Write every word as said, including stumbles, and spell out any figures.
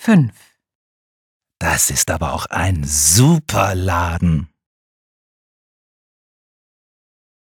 fünf. Das ist aber auch ein super Laden.